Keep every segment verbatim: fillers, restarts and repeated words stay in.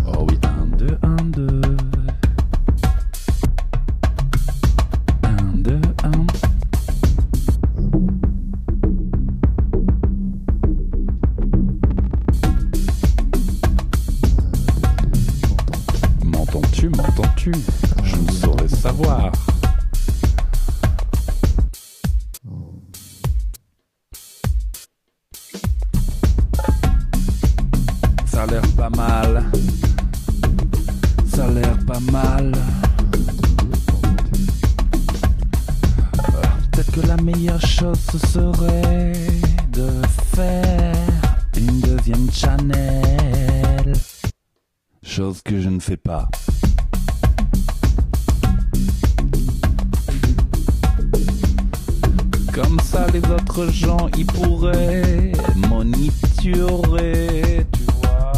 Oh oui, un, deux, un, deux. Un, deux, un. M'entends-tu, m'entends-tu? Je ne saurais savoir. Ça a l'air pas mal. Ça a l'air pas mal. Euh, Peut-être que la meilleure chose ce serait de faire une deuxième channel. Chose que je ne fais pas. Comme ça les autres gens ils pourraient monitorer, tu vois.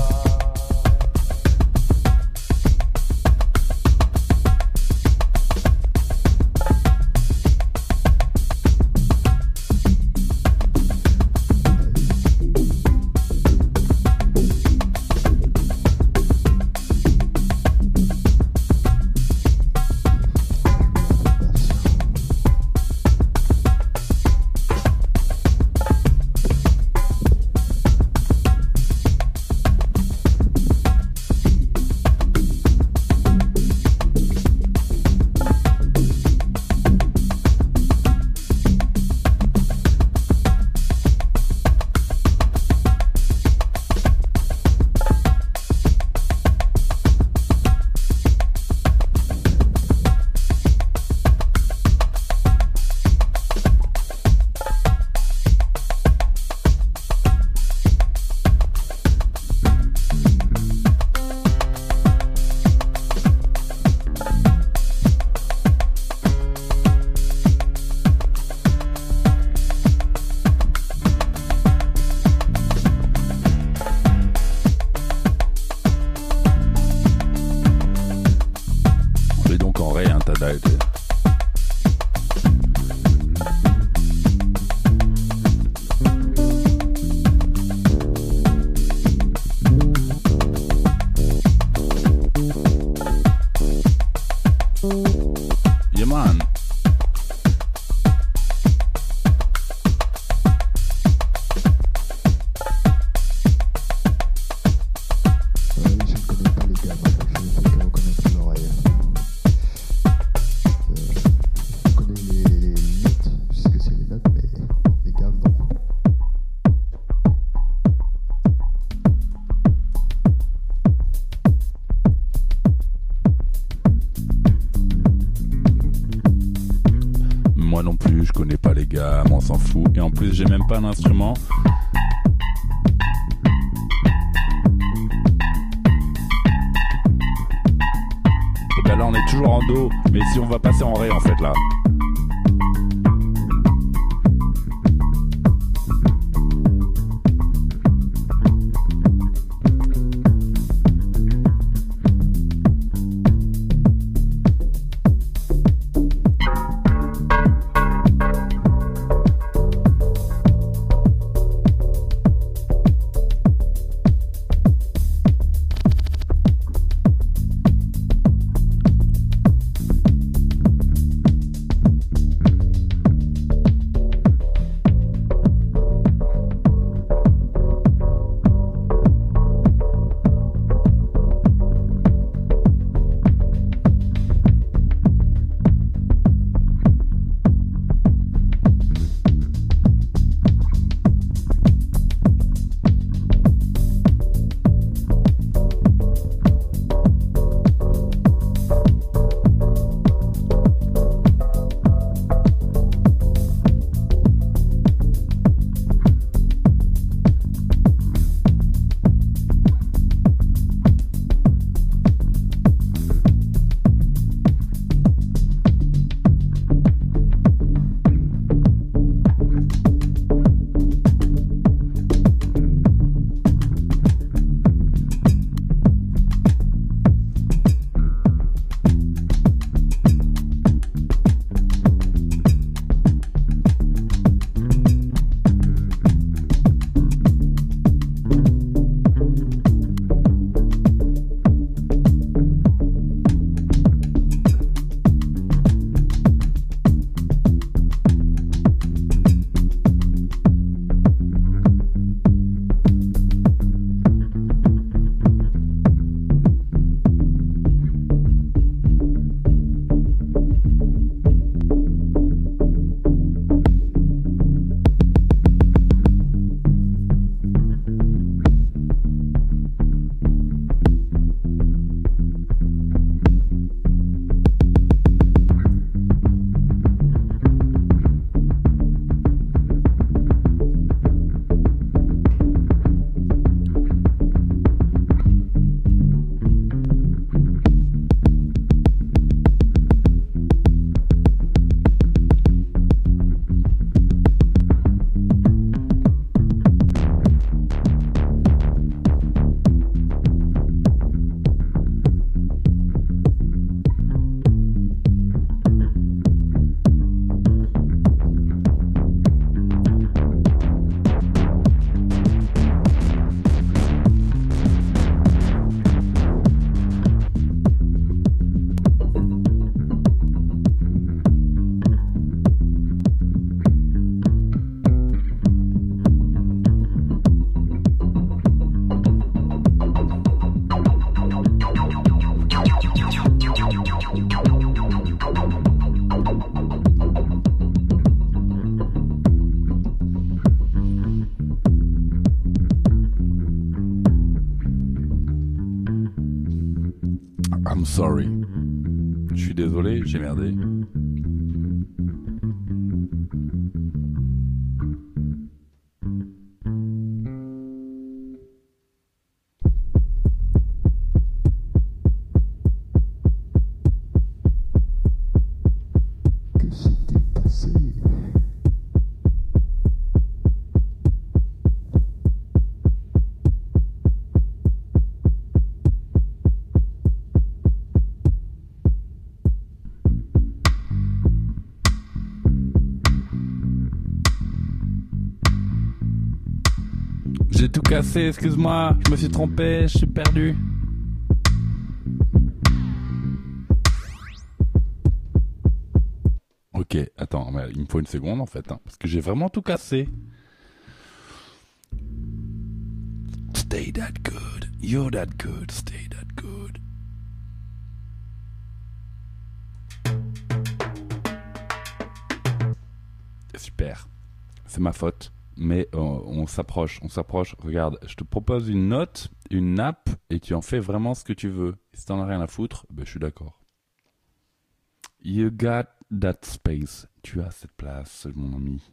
Yeah man. Moi non plus, je connais pas les gammes, on s'en fout. Et en plus, j'ai même pas d'instrument. Et ben là, on est toujours en do, mais si on va passer en ré en fait là. I'm sorry. Je suis désolé, j'ai merdé. Que s'est-il passé? J'ai tout cassé, excuse-moi, je me suis trompé, je suis perdu. Ok, attends, mais il me faut une seconde en fait, hein, parce que j'ai vraiment tout cassé. Stay that good, you're that good, stay that good. Super, c'est ma faute. Mais euh, on s'approche, on s'approche. Regarde, je te propose une note, une nappe, et tu en fais vraiment ce que tu veux. Et si t'en as rien à foutre, ben, je suis d'accord. You got that space. Tu as cette place, mon ami.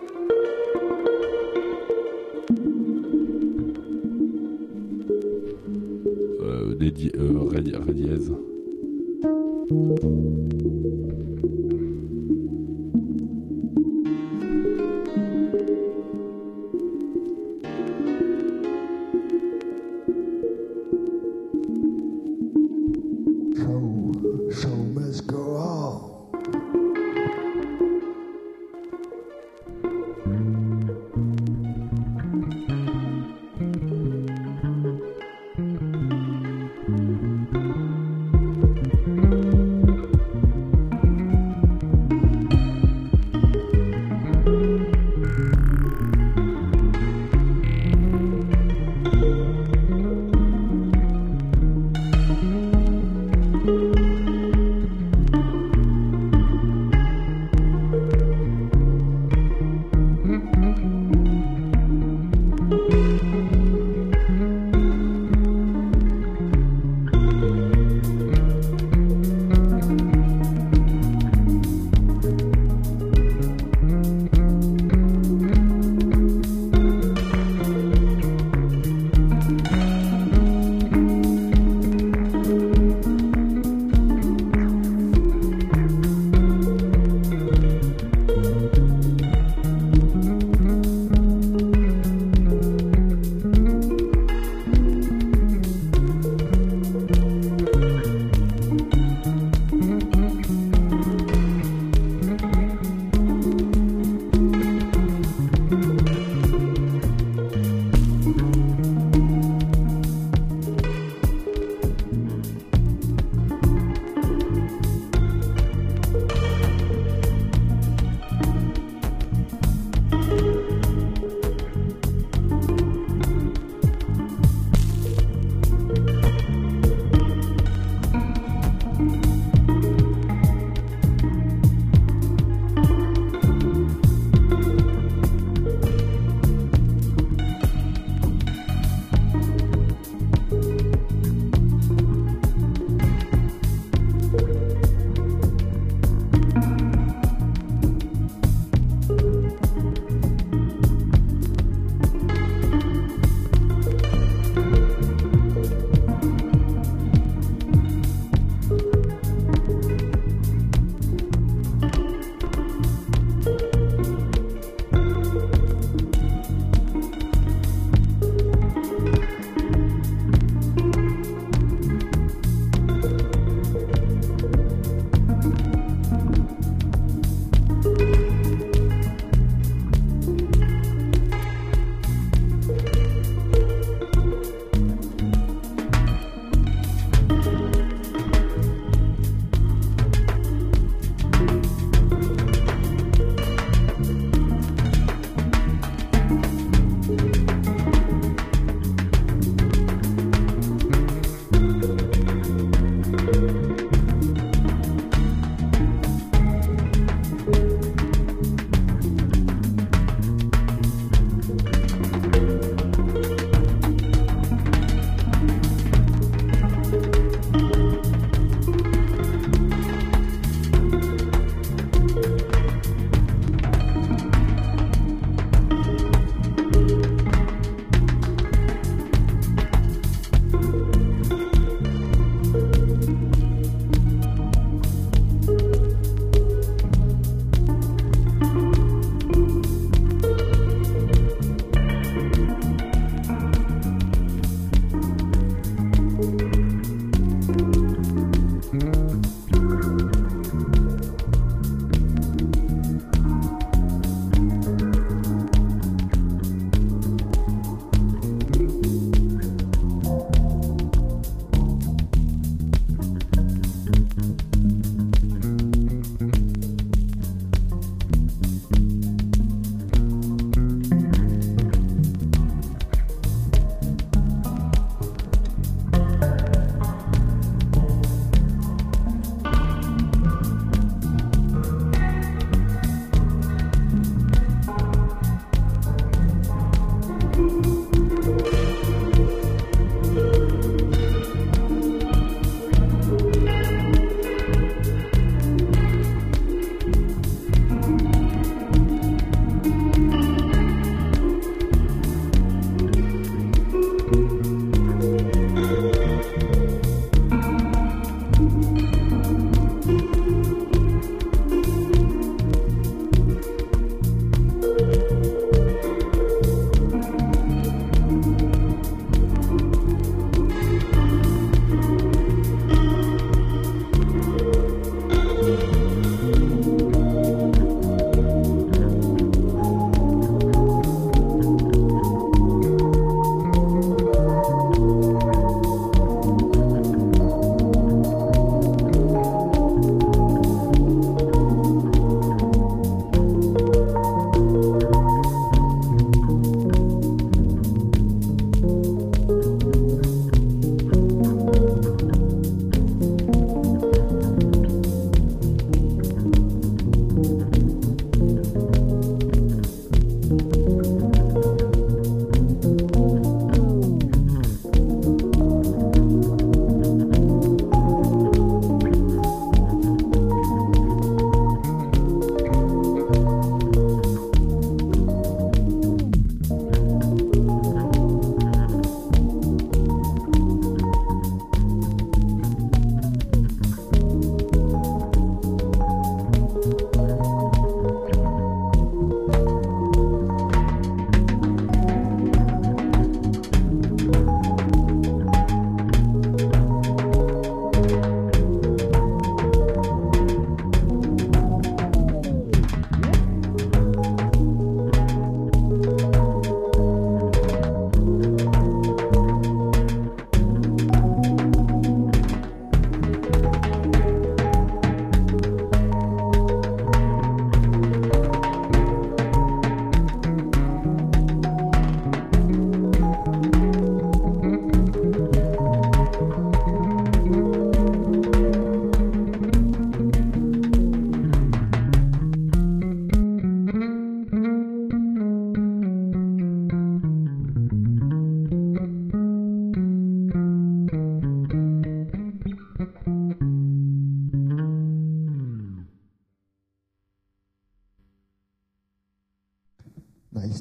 Euh, des di- euh, ré, ré dièse. Show, show must go on.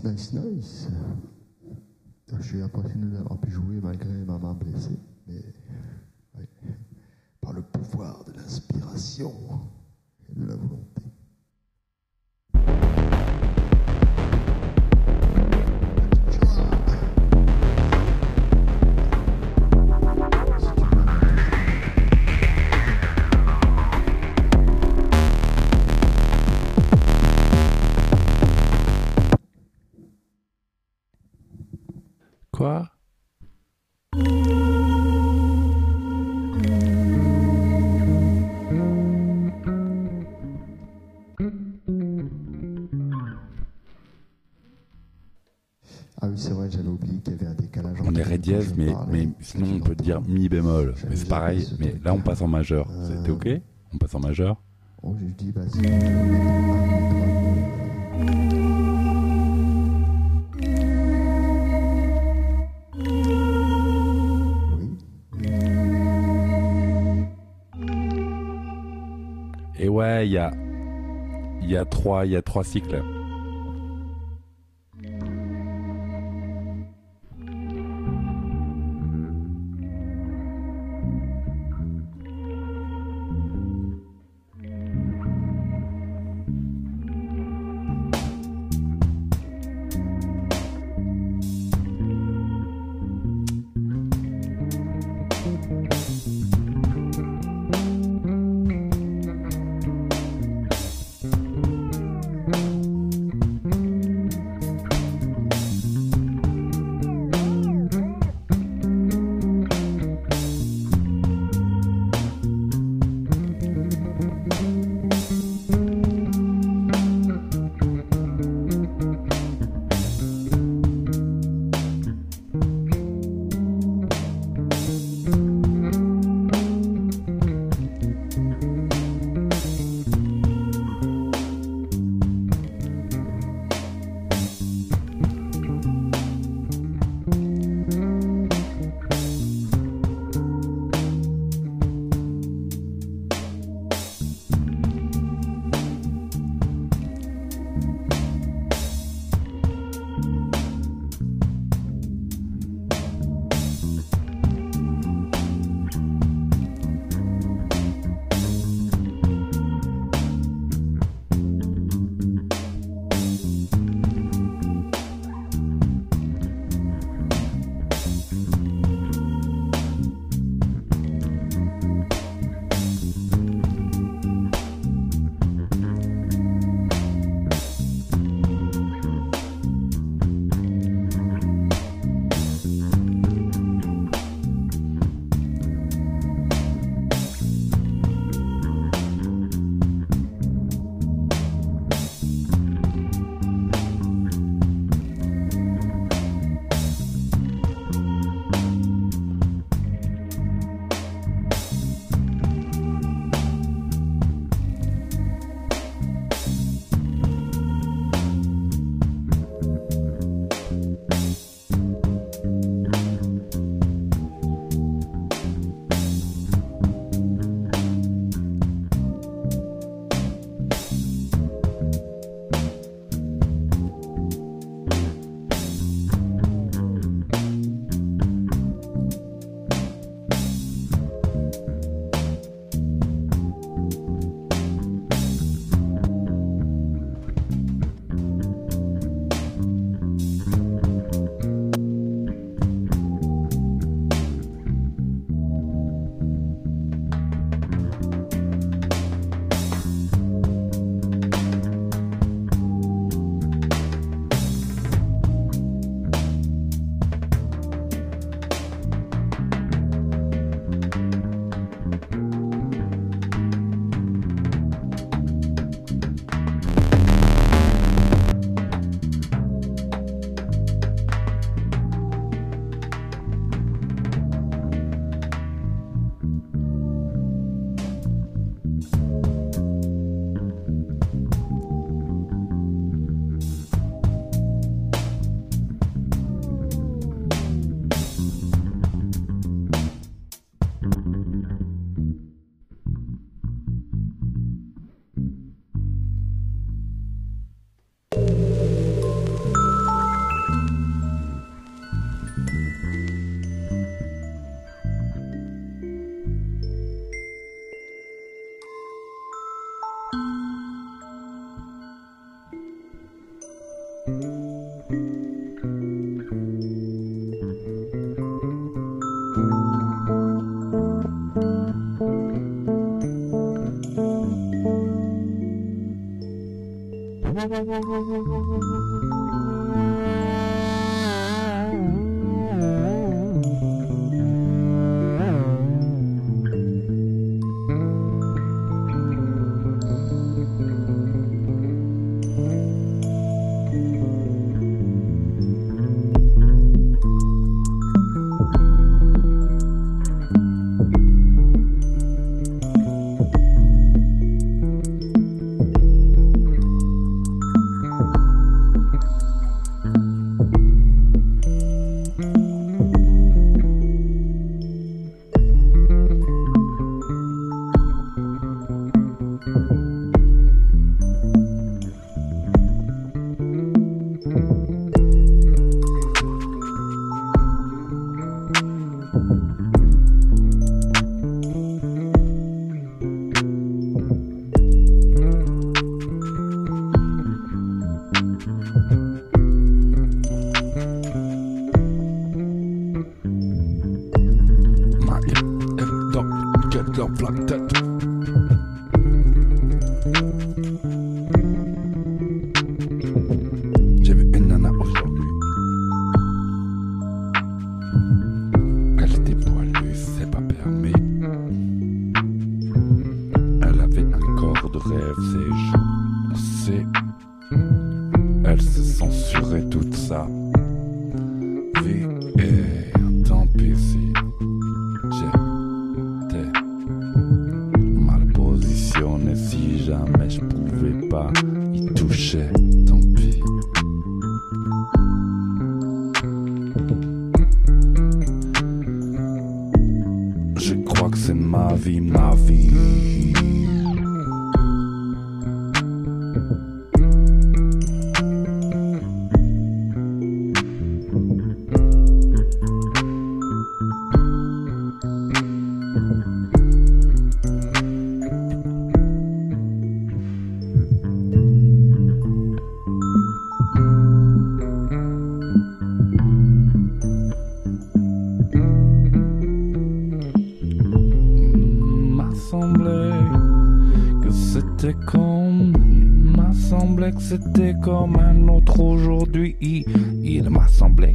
Nice, nice. Je suis impressionné d'avoir pu jouer malgré ma main blessée, mais oui, par le pouvoir de l'inspiration et de la volonté. Quoi? Ah oui, c'est vrai, j'avais oublié qu'il y avait un décalage. On est ré dièse, mais, mais sinon on peut dire mi bémol. Mais c'est pareil, mais là on passe en majeur. Euh... T'es ok? On passe en majeur? Oh, je dis, bah si on met un Et ouais, il y a, il y a trois, il y a trois cycles. J'ai vu une nana aujourd'hui. Elle était poilue, c'est pas permis. Elle avait un corps de rêve, c'est c'est. Elle se censurait toute sa vie. Et tant pis si j'étais mal positionné, si jamais je pouvais pas y toucher, tant pis. Je crois que c'est ma vie, ma vie. Que c'était comme, il m'a semblé que c'était comme un autre aujourd'hui. Il, il m'a semblé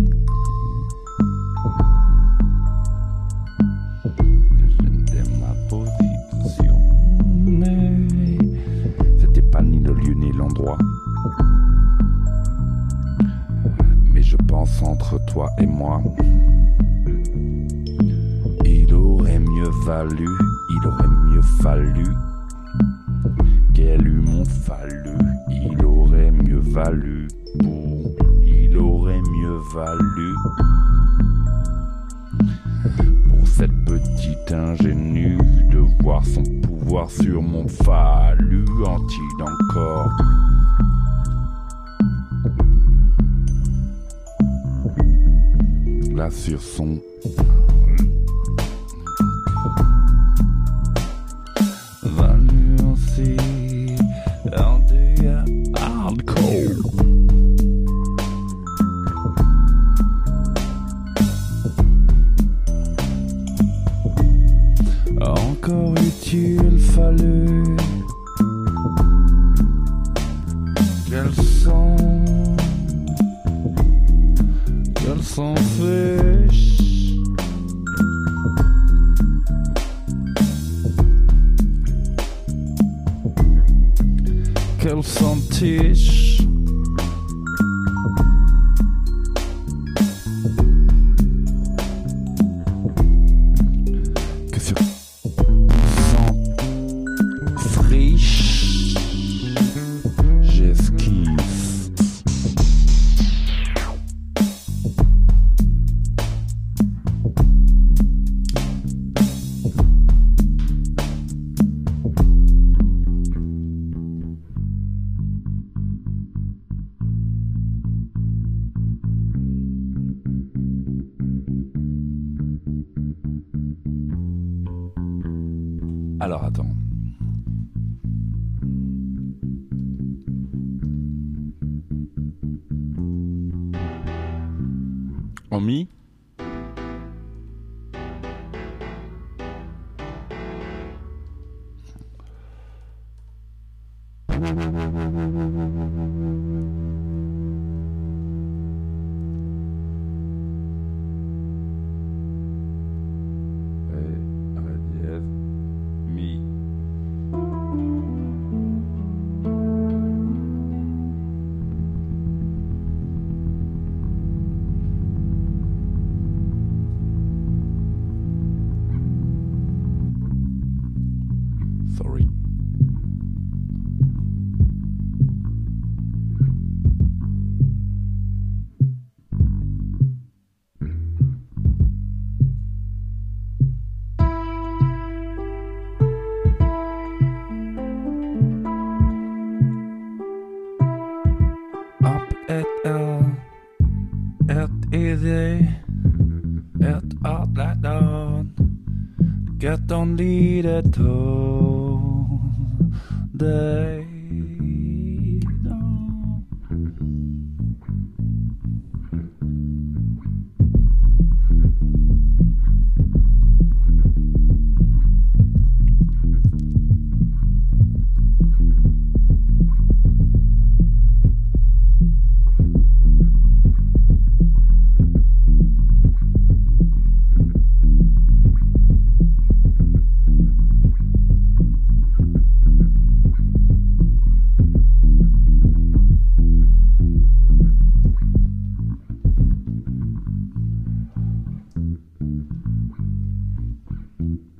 que j'étais ma position, mais c'était pas ni le lieu ni l'endroit. Mais je pense entre toi et moi, il aurait mieux valu. Il aurait mieux fallu qu'elle eût m'ont fallu. Il aurait mieux valu pour. Il aurait mieux valu pour cette petite ingénue de voir son pouvoir sur mon fallu. Ont-il encore là sur son encore eût-il fallu qu'elle s'en qu'elle s'en fiche, qu'elle s'en tiche. Alors attends. En mi. Et ré dièse, mi. Sorry. Up et L, et easy, et out like down. Get on lead at all day. Mm-hmm.